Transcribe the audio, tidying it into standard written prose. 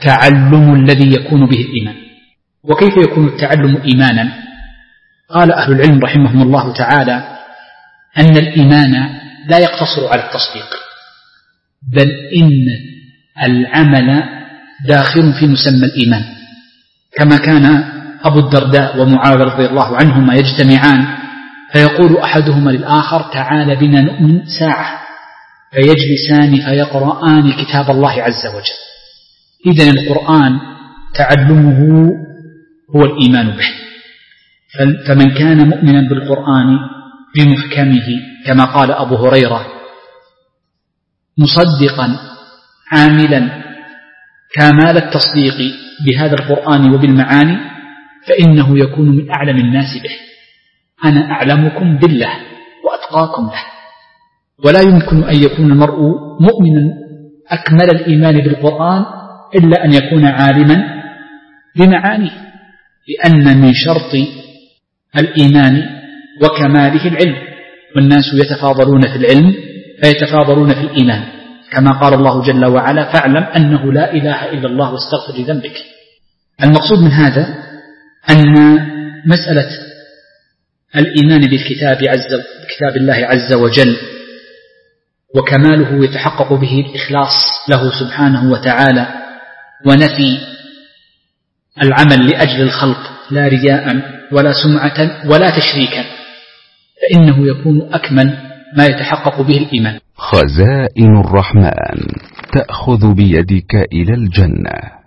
التعلم الذي يكون به الإيمان. وكيف يكون التعلم إيمانا؟ قال أهل العلم رحمهم الله تعالى أن الإيمان لا يقتصر على التصديق، بل إن العمل داخل في مسمى الإيمان، كما كان أبو الدرداء ومعاوية رضي الله عنهما يجتمعان فيقول أحدهما للآخر تعال بنا نؤمن ساعة، فيجلسان فيقرآن كتاب الله عز وجل. إذن القرآن تعلمه هو الإيمان به، فمن كان مؤمنا بالقرآن بمحكمه كما قال أبو هريرة مصدقا عاملا كمال التصديق بهذا القرآن وبالمعاني، فإنه يكون من أعلم الناس به. أنا أعلمكم بالله وأتقاكم له. ولا يمكن أن يكون المرء مؤمنا أكمل الإيمان بالقرآن إلا أن يكون عالما بمعانيه، لأن من شرط الإيمان وكماله العلم، والناس يتفاضلون في العلم فيتفاضلون في الإيمان، كما قال الله جل وعلا فاعلم أنه لا إله إلا الله واستغفر لذنبك. المقصود من هذا أن مسألة الإيمان بكتاب الله عز وجل وكماله يتحقق به الإخلاص له سبحانه وتعالى، ونفي العمل لأجل الخلق لا رياء ولا سمعة ولا تشريكا، فإنه يكون أكمل ما يتحقق به الإيمان. خزائن الرحمن تأخذ بيدك إلى الجنة.